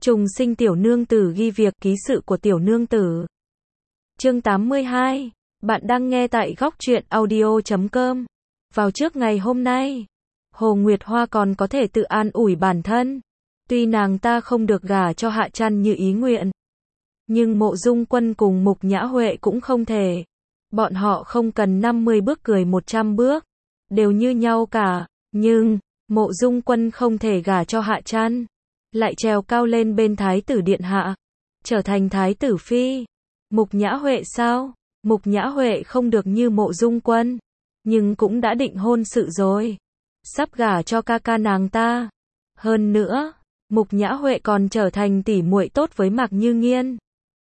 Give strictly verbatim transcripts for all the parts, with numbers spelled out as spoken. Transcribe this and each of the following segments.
Trùng sinh tiểu nương tử ghi việc ký sự của tiểu nương tử. Chương tám mươi hai. Bạn đang nghe tại góc truyện audio chấm com. Vào trước ngày hôm nay, Hồ Nguyệt Hoa còn có thể tự an ủi bản thân. Tuy nàng ta không được gả cho Hạ Trăn như ý nguyện, nhưng Mộ Dung Quân cùng Mục Nhã Huệ cũng không thể. Bọn họ không cần năm mươi bước cười một trăm bước, đều như nhau cả. Nhưng, Mộ Dung Quân không thể gả cho Hạ Trăn, lại trèo cao lên bên Thái tử Điện Hạ, trở thành Thái tử Phi. Mục Nhã Huệ sao? Mục Nhã Huệ không được như Mộ Dung Quân, nhưng cũng đã định hôn sự rồi, sắp gả cho ca ca nàng ta. Hơn nữa, Mục Nhã Huệ còn trở thành tỷ muội tốt với Mạc Như Nghiên.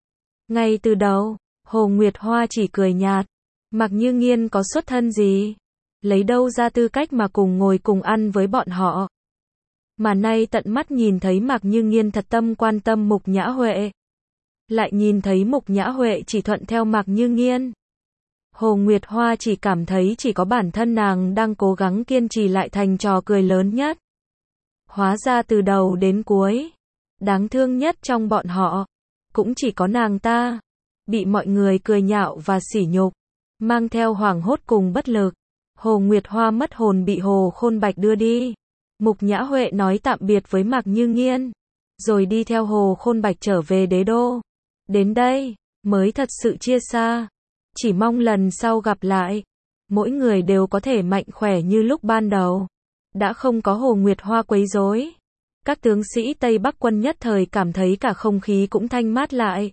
Ngay từ đầu, Hồ Nguyệt Hoa chỉ cười nhạt. Mạc Như Nghiên có xuất thân gì? Lấy đâu ra tư cách mà cùng ngồi cùng ăn với bọn họ? Mà nay tận mắt nhìn thấy Mạc Như Nghiên thật tâm quan tâm Mục Nhã Huệ, lại nhìn thấy Mục Nhã Huệ chỉ thuận theo Mạc Như Nghiên, Hồ Nguyệt Hoa chỉ cảm thấy chỉ có bản thân nàng đang cố gắng kiên trì lại thành trò cười lớn nhất. Hóa ra từ đầu đến cuối, đáng thương nhất trong bọn họ, cũng chỉ có nàng ta, bị mọi người cười nhạo và sỉ nhục, mang theo hoảng hốt cùng bất lực. Hồ Nguyệt Hoa mất hồn bị Hồ Khôn Bạch đưa đi. Mục Nhã Huệ nói tạm biệt với Mạc Như Nghiên, rồi đi theo Hồ Khôn Bạch trở về đế đô. Đến đây, mới thật sự chia xa. Chỉ mong lần sau gặp lại, mỗi người đều có thể mạnh khỏe như lúc ban đầu. Đã không có Hồ Nguyệt Hoa quấy rối, các tướng sĩ Tây Bắc quân nhất thời cảm thấy cả không khí cũng thanh mát lại.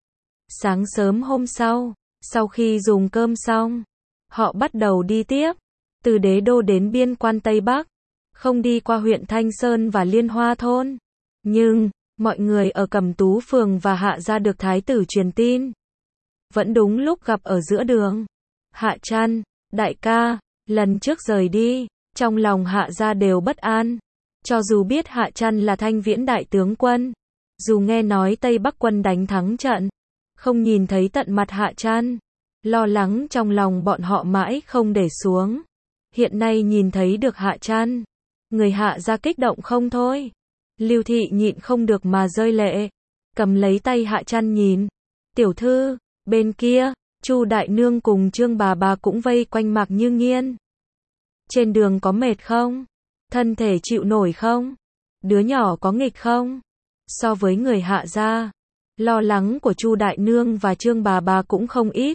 Sáng sớm hôm sau, sau khi dùng cơm xong, họ bắt đầu đi tiếp, từ đế đô đến biên quan Tây Bắc, không đi qua huyện Thanh Sơn và Liên Hoa thôn. Nhưng, mọi người ở Cẩm Tú phường và Hạ gia được thái tử truyền tin. Vẫn đúng lúc gặp ở giữa đường. Hạ Trăn, đại ca, lần trước rời đi, trong lòng Hạ gia đều bất an. Cho dù biết Hạ Trăn là Thanh Viễn đại tướng quân, dù nghe nói Tây Bắc quân đánh thắng trận, không nhìn thấy tận mặt Hạ Trăn, lo lắng trong lòng bọn họ mãi không để xuống. Hiện nay nhìn thấy được Hạ Trăn, người Hạ gia kích động không thôi. Lưu Thị nhịn không được mà rơi lệ, cầm lấy tay Hạ Trăn nhìn. Tiểu thư, bên kia, Chu đại nương cùng Trương bà bà cũng vây quanh Mạc Như Nghiên. Trên đường có mệt không? Thân thể chịu nổi không? Đứa nhỏ có nghịch không? So với người Hạ gia, lo lắng của Chu đại nương và Trương bà bà cũng không ít.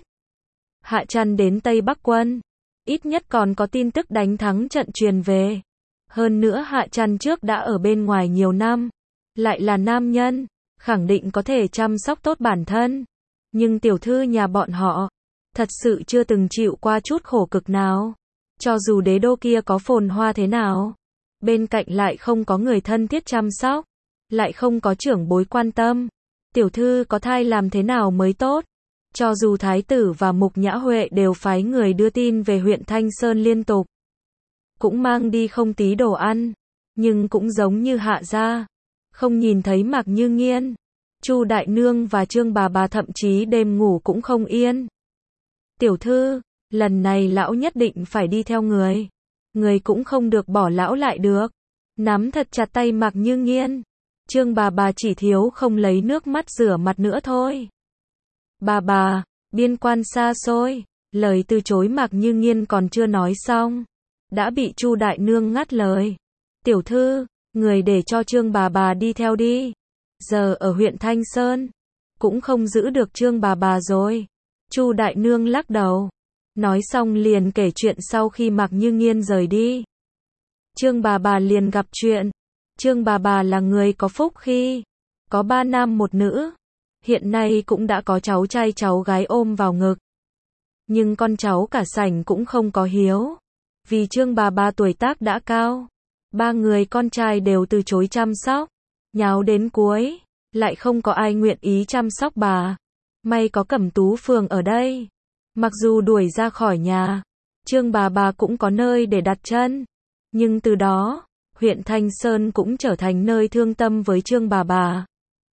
Hạ Trăn đến Tây Bắc quân, ít nhất còn có tin tức đánh thắng trận truyền về. Hơn nữa Hạ Trăn trước đã ở bên ngoài nhiều năm, lại là nam nhân, khẳng định có thể chăm sóc tốt bản thân. Nhưng tiểu thư nhà bọn họ, thật sự chưa từng chịu qua chút khổ cực nào. Cho dù đế đô kia có phồn hoa thế nào, bên cạnh lại không có người thân thiết chăm sóc, lại không có trưởng bối quan tâm. Tiểu thư có thai làm thế nào mới tốt? Cho dù thái tử và Mục Nhã Huệ đều phái người đưa tin về huyện Thanh Sơn liên tục, cũng mang đi không tí đồ ăn, nhưng cũng giống như Hạ gia, không nhìn thấy Mạc Như Nghiên. Chu đại nương và Trương bà bà thậm chí đêm ngủ cũng không yên. Tiểu thư, lần này lão nhất định phải đi theo người, người cũng không được bỏ lão lại được. Nắm thật chặt tay Mạc Như Nghiên, Trương bà bà chỉ thiếu không lấy nước mắt rửa mặt nữa thôi. Bà bà, biên quan xa xôi. Lời từ chối Mạc Như Nghiên còn chưa nói xong, đã bị Chu đại nương ngắt lời. Tiểu thư, người để cho Trương bà bà đi theo đi. Giờ ở huyện Thanh Sơn, cũng không giữ được Trương bà bà rồi. Chu đại nương lắc đầu. Nói xong liền kể chuyện sau khi Mạc Như Nghiên rời đi. Trương bà bà liền gặp chuyện. Trương bà bà là người có phúc khi có ba nam một nữ. Hiện nay cũng đã có cháu trai cháu gái ôm vào ngực. Nhưng con cháu cả sảnh cũng không có hiếu. Vì Trương bà bà tuổi tác đã cao, ba người con trai đều từ chối chăm sóc. Nháo đến cuối, lại không có ai nguyện ý chăm sóc bà. May có Cẩm Tú phường ở đây. Mặc dù đuổi ra khỏi nhà, Trương bà bà cũng có nơi để đặt chân. Nhưng từ đó, huyện Thanh Sơn cũng trở thành nơi thương tâm với Trương bà bà.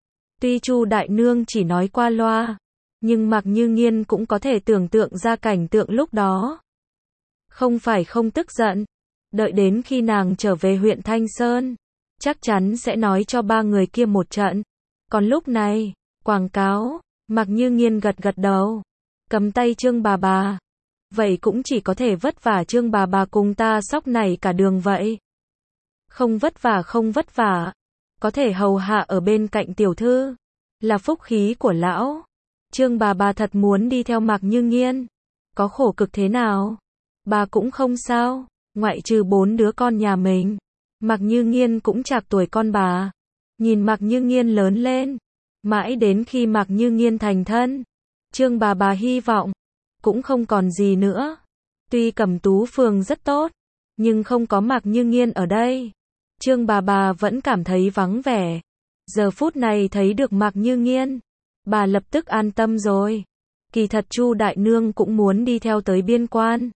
Tuy Chu đại nương chỉ nói qua loa, nhưng Mạc Như Nghiên cũng có thể tưởng tượng ra cảnh tượng lúc đó. Không phải không tức giận, đợi đến khi nàng trở về huyện Thanh Sơn, chắc chắn sẽ nói cho ba người kia một trận. Còn lúc này, quảng cáo, Mạc Như Nghiên gật gật đầu, cầm tay Trương bà bà. Vậy cũng chỉ có thể vất vả Trương bà bà cùng ta sóc này cả đường vậy. Không vất vả không vất vả, có thể hầu hạ ở bên cạnh tiểu thư, là phúc khí của lão. Trương bà bà thật muốn đi theo Mạc Như Nghiên, có khổ cực thế nào, bà cũng không sao, ngoại trừ bốn đứa con nhà mình. Mạc Như Nghiên cũng trạc tuổi con bà. Nhìn Mạc Như Nghiên lớn lên, mãi đến khi Mạc Như Nghiên thành thân, Trương bà bà hy vọng cũng không còn gì nữa. Tuy Cẩm Tú Phường rất tốt, nhưng không có Mạc Như Nghiên ở đây, Trương bà bà vẫn cảm thấy vắng vẻ. Giờ phút này thấy được Mạc Như Nghiên, bà lập tức an tâm rồi. Kỳ thật Chu đại nương cũng muốn đi theo tới biên quan,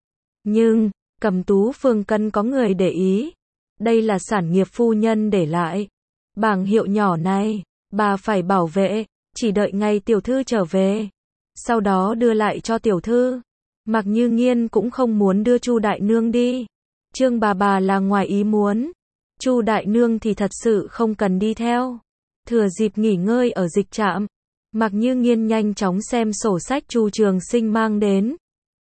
nhưng Cẩm Tú Phường cần có người để ý. Đây là sản nghiệp phu nhân để lại. Bảng hiệu nhỏ này, bà phải bảo vệ, chỉ đợi ngày tiểu thư trở về, sau đó đưa lại cho tiểu thư. Mạc Như Nghiên cũng không muốn đưa Chu đại nương đi. Trương bà bà là ngoài ý muốn. Chu đại nương thì thật sự không cần đi theo. Thừa dịp nghỉ ngơi ở dịch trạm, Mạc Như Nghiên nhanh chóng xem sổ sách Chu Trường Sinh mang đến.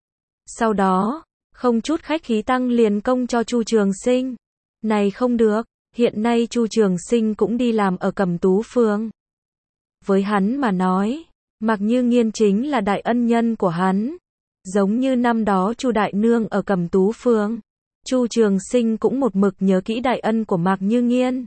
Sau đó, không chút khách khí tăng liền công cho Chu Trường Sinh. Này không được, hiện nay Chu Trường Sinh cũng đi làm ở Cẩm Tú Phường. Với hắn mà nói, Mạc Như Nghiên chính là đại ân nhân của hắn. Giống như năm đó Chu đại nương ở Cẩm Tú Phường, Chu Trường Sinh cũng một mực nhớ kỹ đại ân của Mạc Như Nghiên.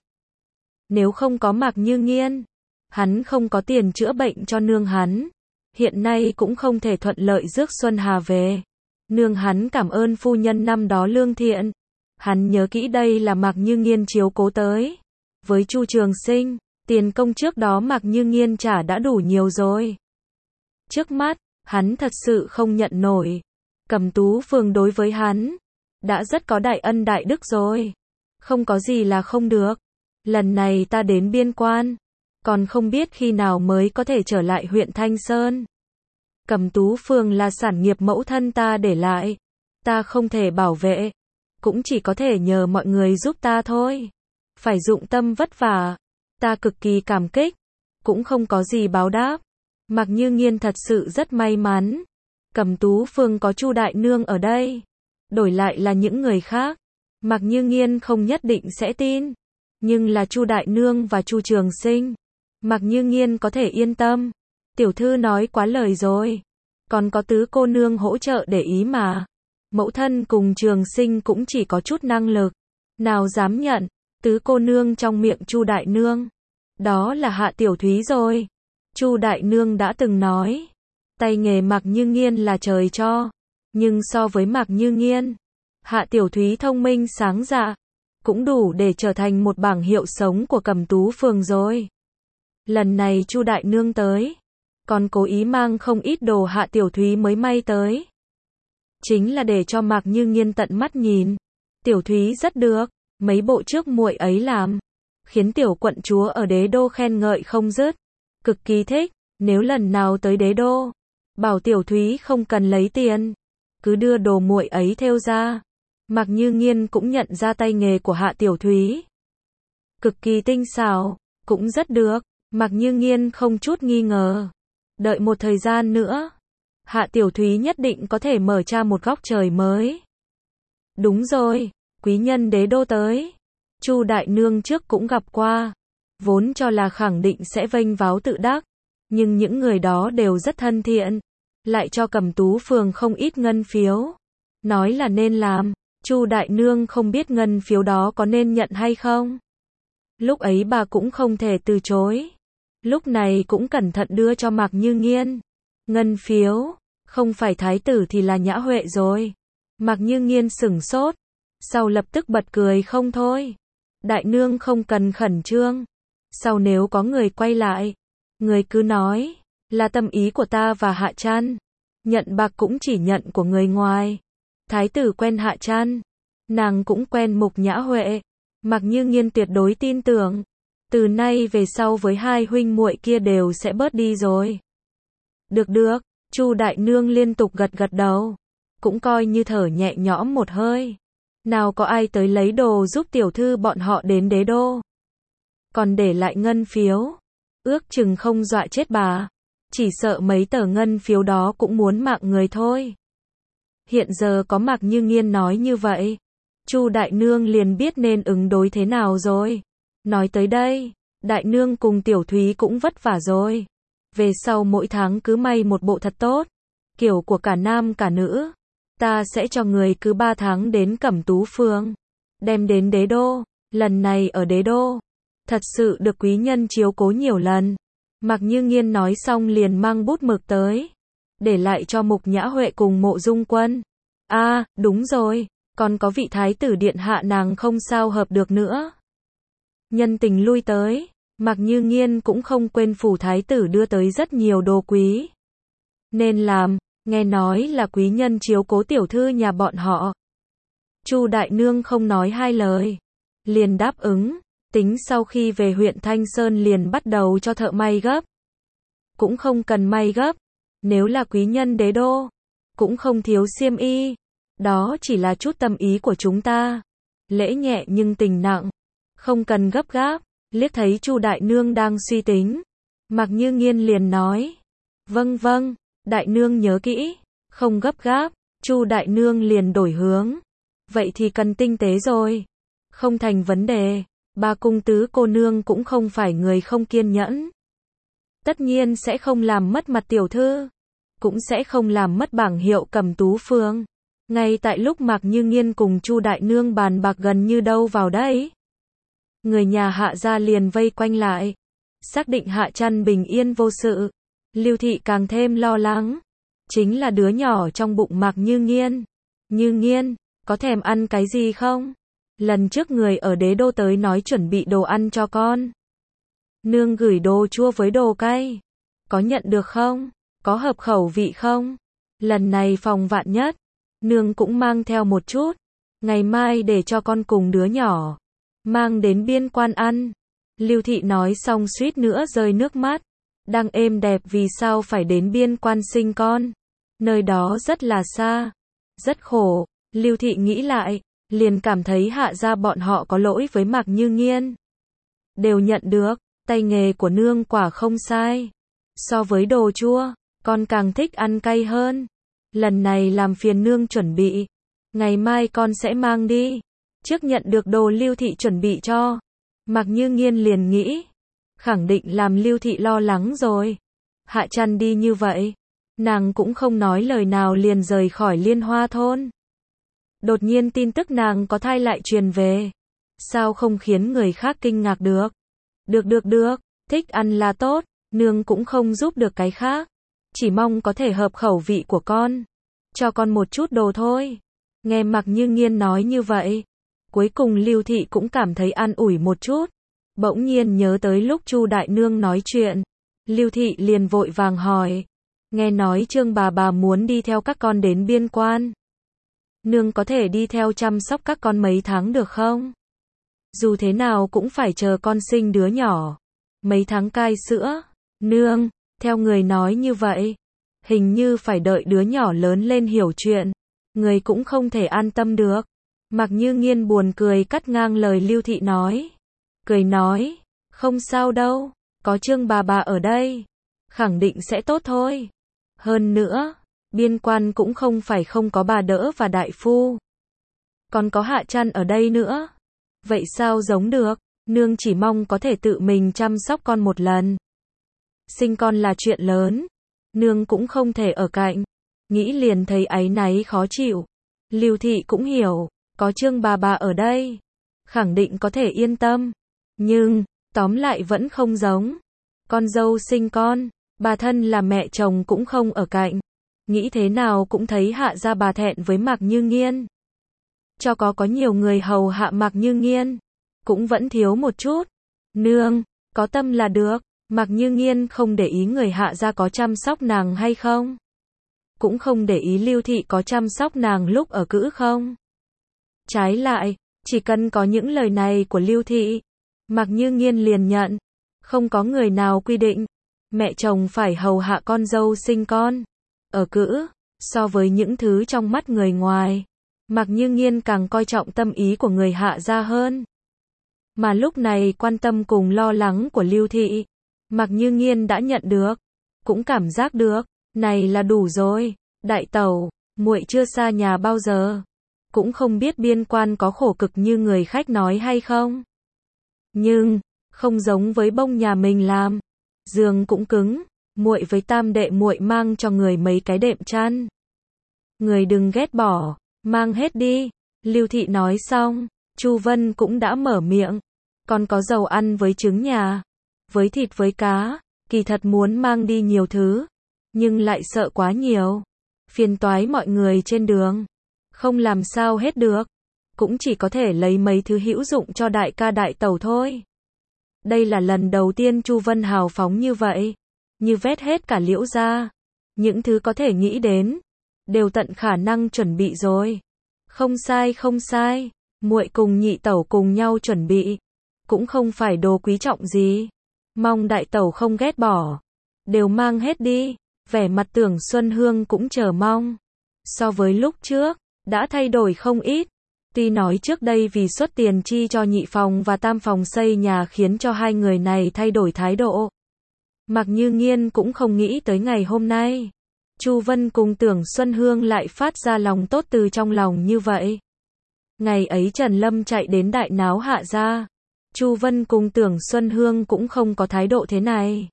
Nếu không có Mạc Như Nghiên, hắn không có tiền chữa bệnh cho nương hắn, hiện nay cũng không thể thuận lợi rước Xuân Hà về. Nương hắn cảm ơn phu nhân năm đó lương thiện. Hắn nhớ kỹ đây là Mạc Như Nghiên chiếu cố tới. Với Chu Trường Sinh, tiền công trước đó Mạc Như Nghiên trả đã đủ nhiều rồi. Trước mắt, hắn thật sự không nhận nổi. Cẩm Tú Phường đối với hắn đã rất có đại ân đại đức rồi. Không có gì là không được. Lần này ta đến biên quan, còn không biết khi nào mới có thể trở lại huyện Thanh Sơn. Cẩm Tú Phường là sản nghiệp mẫu thân ta để lại, ta không thể bảo vệ, cũng chỉ có thể nhờ mọi người giúp ta thôi. Phải dụng tâm vất vả, ta cực kỳ cảm kích, cũng không có gì báo đáp. Mạc Như Nghiên thật sự rất may mắn. Cẩm Tú Phường có Chu đại nương ở đây, đổi lại là những người khác, Mạc Như Nghiên không nhất định sẽ tin. Nhưng là Chu đại nương và Chu Trường Sinh, Mạc Như Nghiên có thể yên tâm. Tiểu thư nói quá lời rồi, còn có tứ cô nương hỗ trợ để ý mà. Mẫu thân cùng Trường Sinh cũng chỉ có chút năng lực, nào dám nhận. Tứ cô nương trong miệng Chu đại nương, đó là Hạ Tiểu Thúy rồi. Chu đại nương đã từng nói, tay nghề Mạc Như Nghiên là trời cho, nhưng so với Mạc Như Nghiên, Hạ Tiểu Thúy thông minh sáng dạ, cũng đủ để trở thành một bảng hiệu sống của Cẩm Tú Phường rồi. Lần này Chu đại nương tới, còn cố ý mang không ít đồ Hạ Tiểu Thúy mới may tới, chính là để cho Mạc Như Nghiên tận mắt nhìn. Tiểu Thúy rất được, mấy bộ trước muội ấy làm, khiến tiểu quận chúa ở đế đô khen ngợi không dứt, cực kỳ thích. Nếu lần nào tới đế đô, bảo Tiểu Thúy không cần lấy tiền, cứ đưa đồ muội ấy thêu ra. Mạc Như Nghiên cũng nhận ra tay nghề của Hạ Tiểu Thúy, cực kỳ tinh xảo, cũng rất được. Mạc Như Nghiên không chút nghi ngờ, đợi một thời gian nữa, Hạ Tiểu Thúy nhất định có thể mở ra một góc trời mới. Đúng rồi, quý nhân đế đô tới, Chu đại nương trước cũng gặp qua, vốn cho là khẳng định sẽ vênh váo tự đắc, nhưng những người đó đều rất thân thiện, lại cho Cẩm Tú Phường không ít ngân phiếu, nói là nên làm. Chu đại nương không biết ngân phiếu đó có nên nhận hay không. Lúc ấy bà cũng không thể từ chối, lúc này cũng cẩn thận đưa cho Mạc Như Nghiên. Ngân phiếu, không phải thái tử thì là Nhã Huệ rồi. Mạc Như Nghiên sửng sốt, sau lập tức bật cười không thôi. Đại nương không cần khẩn trương, sau nếu có người quay lại, người cứ nói là tâm ý của ta và Hạ Trăn, nhận bạc cũng chỉ nhận của người ngoài. Thái tử quen Hạ Trăn, nàng cũng quen Mục Nhã Huệ. Mạc Như Nghiên tuyệt đối tin tưởng, từ nay về sau với hai huynh muội kia đều sẽ bớt đi rồi. Được được, Chu đại nương liên tục gật gật đầu, cũng coi như thở nhẹ nhõm một hơi. Nào có ai tới lấy đồ giúp tiểu thư bọn họ đến đế đô. Còn để lại ngân phiếu. Ước chừng không dọa chết bà. Chỉ sợ mấy tờ ngân phiếu đó cũng muốn mạng người thôi. Hiện giờ có Mạc Như Nghiên nói như vậy, Chu đại nương liền biết nên ứng đối thế nào rồi. Nói tới đây, đại nương cùng tiểu thúy cũng vất vả rồi. Về sau mỗi tháng cứ may một bộ thật tốt, kiểu của cả nam cả nữ. Ta sẽ cho người cứ ba tháng đến Cẩm Tú Phường, đem đến đế đô. Lần này ở đế đô, thật sự được quý nhân chiếu cố nhiều lần. Mạc Như Nghiên nói xong liền mang bút mực tới, để lại cho Mục Nhã Huệ cùng Mộ Dung Quân. A, à, đúng rồi, còn có vị thái tử điện hạ nàng không sao hợp được nữa. Nhân tình lui tới, Mạc Như Nghiên cũng không quên phủ thái tử đưa tới rất nhiều đồ quý. Nên làm, nghe nói là quý nhân chiếu cố tiểu thư nhà bọn họ. Chu đại nương không nói hai lời, liền đáp ứng, tính sau khi về huyện Thanh Sơn liền bắt đầu cho thợ may gấp. Cũng không cần may gấp, nếu là quý nhân đế đô, cũng không thiếu xiêm y. Đó chỉ là chút tâm ý của chúng ta. Lễ nhẹ nhưng tình nặng, không cần gấp gáp. Liếc thấy Chu đại nương đang suy tính, Mạc Như Nghiên liền nói, vâng vâng, đại nương nhớ kỹ, không gấp gáp. Chu đại nương liền đổi hướng, vậy thì cần tinh tế rồi. Không thành vấn đề, ba cung tứ cô nương cũng không phải người không kiên nhẫn. Tất nhiên sẽ không làm mất mặt tiểu thư, cũng sẽ không làm mất bảng hiệu Cẩm Tú Phường. Ngay tại lúc Mạc Như Nghiên cùng Chu đại nương bàn bạc gần như đâu vào đấy, người nhà Hạ gia liền vây quanh lại, xác định Hạ Trăn bình yên vô sự. Lưu thị càng thêm lo lắng, chính là đứa nhỏ trong bụng Mạc Như Nghiên. Như Nghiên, có thèm ăn cái gì không? Lần trước người ở đế đô tới nói chuẩn bị đồ ăn cho con. Nương gửi đồ chua với đồ cay, có nhận được không? Có hợp khẩu vị không? Lần này phòng vạn nhất, nương cũng mang theo một chút, ngày mai để cho con cùng đứa nhỏ mang đến biên quan ăn. Lưu thị nói xong suýt nữa rơi nước mắt. Đang êm đẹp vì sao phải đến biên quan sinh con? Nơi đó rất là xa, rất khổ. Lưu thị nghĩ lại, liền cảm thấy Hạ gia bọn họ có lỗi với Mạc Như Nghiên. Đều nhận được, tay nghề của nương quả không sai. So với đồ chua, con càng thích ăn cay hơn. Lần này làm phiền nương chuẩn bị, ngày mai con sẽ mang đi. Trước nhận được đồ Lưu thị chuẩn bị cho, Mạc Như Nghiên liền nghĩ, khẳng định làm Lưu thị lo lắng rồi. Hạ Trăn đi như vậy, nàng cũng không nói lời nào liền rời khỏi Liên Hoa thôn. Đột nhiên tin tức nàng có thai lại truyền về, sao không khiến người khác kinh ngạc được? Được được được, thích ăn là tốt, nương cũng không giúp được cái khác, chỉ mong có thể hợp khẩu vị của con, cho con một chút đồ thôi. Nghe Mạc Như Nghiên nói như vậy, cuối cùng Lưu thị cũng cảm thấy an ủi một chút. Bỗng nhiên nhớ tới lúc Chu đại nương nói chuyện, Lưu thị liền vội vàng hỏi, nghe nói Trương bà bà muốn đi theo các con đến biên quan. Nương có thể đi theo chăm sóc các con mấy tháng được không? Dù thế nào cũng phải chờ con sinh đứa nhỏ, mấy tháng cai sữa. Nương, theo người nói như vậy, hình như phải đợi đứa nhỏ lớn lên hiểu chuyện, người cũng không thể an tâm được. Mạc Như Nghiên buồn cười cắt ngang lời Lưu thị nói. Cười nói, không sao đâu, có Trương bà bà ở đây, khẳng định sẽ tốt thôi. Hơn nữa, biên quan cũng không phải không có bà đỡ và đại phu. Còn có Hạ Trăn ở đây nữa. Vậy sao giống được, nương chỉ mong có thể tự mình chăm sóc con một lần. Sinh con là chuyện lớn, nương cũng không thể ở cạnh. Nghĩ liền thấy áy náy khó chịu. Lưu thị cũng hiểu, có Trương bà bà ở đây, khẳng định có thể yên tâm. Nhưng, tóm lại vẫn không giống. Con dâu sinh con, bà thân là mẹ chồng cũng không ở cạnh. Nghĩ thế nào cũng thấy Hạ gia bà thẹn với Mạc Như Nghiên. Cho có có nhiều người hầu hạ Mạc Như Nghiên, cũng vẫn thiếu một chút. Nương, có tâm là được. Mạc Như Nghiên không để ý người Hạ gia có chăm sóc nàng hay không, cũng không để ý Lưu thị có chăm sóc nàng lúc ở cữ không. Trái lại, chỉ cần có những lời này của Lưu thị, Mạc Như Nghiên liền nhận. Không có người nào quy định mẹ chồng phải hầu hạ con dâu sinh con, ở cữ. So với những thứ trong mắt người ngoài, Mạc Như Nghiên càng coi trọng tâm ý của người Hạ gia hơn. Mà lúc này quan tâm cùng lo lắng của Lưu Thị, Mạc Như Nghiên đã nhận được, cũng cảm giác được, này là đủ rồi, đại tẩu, muội chưa xa nhà bao giờ, cũng không biết biên quan có khổ cực như người khách nói hay không. Nhưng, không giống với bông nhà mình làm, giường cũng cứng, muội với tam đệ muội mang cho người mấy cái đệm chăn. Người đừng ghét bỏ, mang hết đi. Lưu Thị nói xong, Chu Vân cũng đã mở miệng, còn có dầu ăn với trứng nhà, với thịt với cá, kỳ thật muốn mang đi nhiều thứ, nhưng lại sợ quá nhiều, phiền toái mọi người trên đường, không làm sao hết được, cũng chỉ có thể lấy mấy thứ hữu dụng cho đại ca đại tẩu thôi. Đây là lần đầu tiên Chu Vân hào phóng như vậy, như vét hết cả Liễu gia, những thứ có thể nghĩ đến, đều tận khả năng chuẩn bị rồi. Không sai không sai, muội cùng nhị tẩu cùng nhau chuẩn bị, cũng không phải đồ quý trọng gì, mong đại tẩu không ghét bỏ, đều mang hết đi. Vẻ mặt Tưởng Xuân Hương cũng chờ mong, so với lúc trước, đã thay đổi không ít. Tuy nói trước đây vì xuất tiền chi cho nhị phòng và tam phòng xây nhà khiến cho hai người này thay đổi thái độ, Mạc Như Nghiên cũng không nghĩ tới ngày hôm nay, Chu Vân cùng Tưởng Xuân Hương lại phát ra lòng tốt từ trong lòng như vậy. Ngày ấy Trần Lâm chạy đến đại náo Hạ gia, Chu Vân cùng Tưởng Xuân Hương cũng không có thái độ thế này.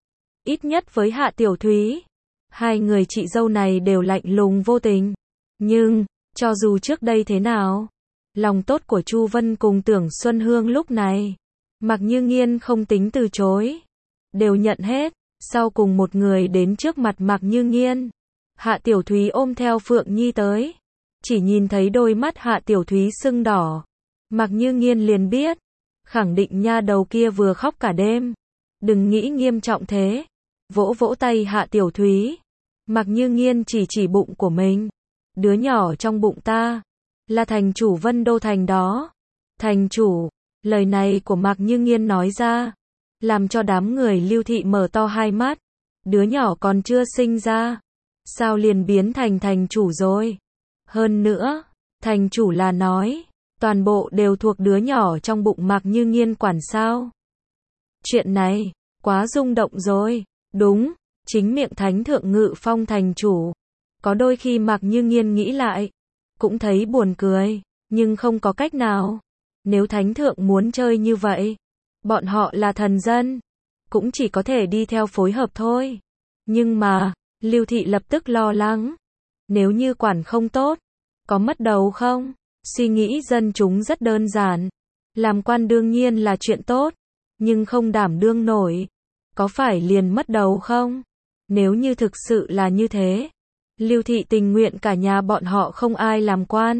Ít nhất với Hạ Tiểu Thúy, hai người chị dâu này đều lạnh lùng vô tình. Nhưng, cho dù trước đây thế nào, lòng tốt của Chu Vân cùng Tưởng Xuân Hương lúc này, Mạc Như Nghiên không tính từ chối, đều nhận hết. Sau cùng một người đến trước mặt Mạc Như Nghiên, Hạ Tiểu Thúy ôm theo Phượng Nhi tới, chỉ nhìn thấy đôi mắt Hạ Tiểu Thúy sưng đỏ, Mạc Như Nghiên liền biết, khẳng định nha đầu kia vừa khóc cả đêm, đừng nghĩ nghiêm trọng thế. Vỗ vỗ tay Hạ Tiểu Thúy, Mạc Như Nghiên chỉ chỉ bụng của mình, đứa nhỏ trong bụng ta, là thành chủ Vân Đô thành đó. Thành chủ, lời này của Mạc Như Nghiên nói ra, làm cho đám người Lưu Thị mở to hai mắt, đứa nhỏ còn chưa sinh ra, sao liền biến thành thành chủ rồi? Hơn nữa, thành chủ là nói, toàn bộ đều thuộc đứa nhỏ trong bụng Mạc Như Nghiên quản sao? Chuyện này, quá rung động rồi. Đúng, chính miệng thánh thượng ngự phong thành chủ. Có đôi khi Mạc Như Nghiên nghĩ lại, cũng thấy buồn cười, nhưng không có cách nào. Nếu thánh thượng muốn chơi như vậy, bọn họ là thần dân, cũng chỉ có thể đi theo phối hợp thôi. Nhưng mà, Lưu Thị lập tức lo lắng, nếu như quản không tốt, có mất đầu không? Suy nghĩ dân chúng rất đơn giản, làm quan đương nhiên là chuyện tốt, nhưng không đảm đương nổi, có phải liền mất đầu không? Nếu như thực sự là như thế, Lưu Thị tình nguyện cả nhà bọn họ không ai làm quan.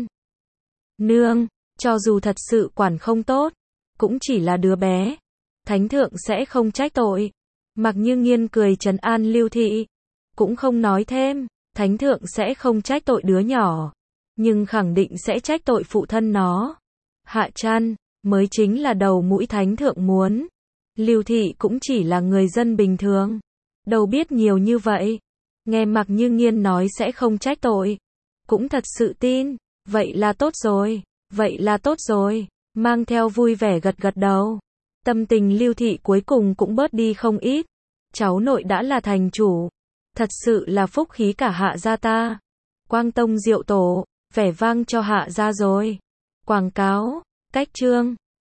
Nương, cho dù thật sự quản không tốt, cũng chỉ là đứa bé, thánh thượng sẽ không trách tội. Mạc Như Nghiên cười trấn an Lưu Thị, cũng không nói thêm, thánh thượng sẽ không trách tội đứa nhỏ, nhưng khẳng định sẽ trách tội phụ thân nó. Hạ Trăn, mới chính là đầu mũi thánh thượng muốn. Lưu Thị cũng chỉ là người dân bình thường, đâu biết nhiều như vậy. Nghe Mạc Như Nghiên nói sẽ không trách tội, cũng thật sự tin, vậy là tốt rồi, vậy là tốt rồi, mang theo vui vẻ gật gật đầu. Tâm tình Lưu Thị cuối cùng cũng bớt đi không ít, cháu nội đã là thành chủ, thật sự là phúc khí cả Hạ gia ta. Quang tông diệu tổ, vẻ vang cho Hạ gia rồi. Quảng cáo, cách chương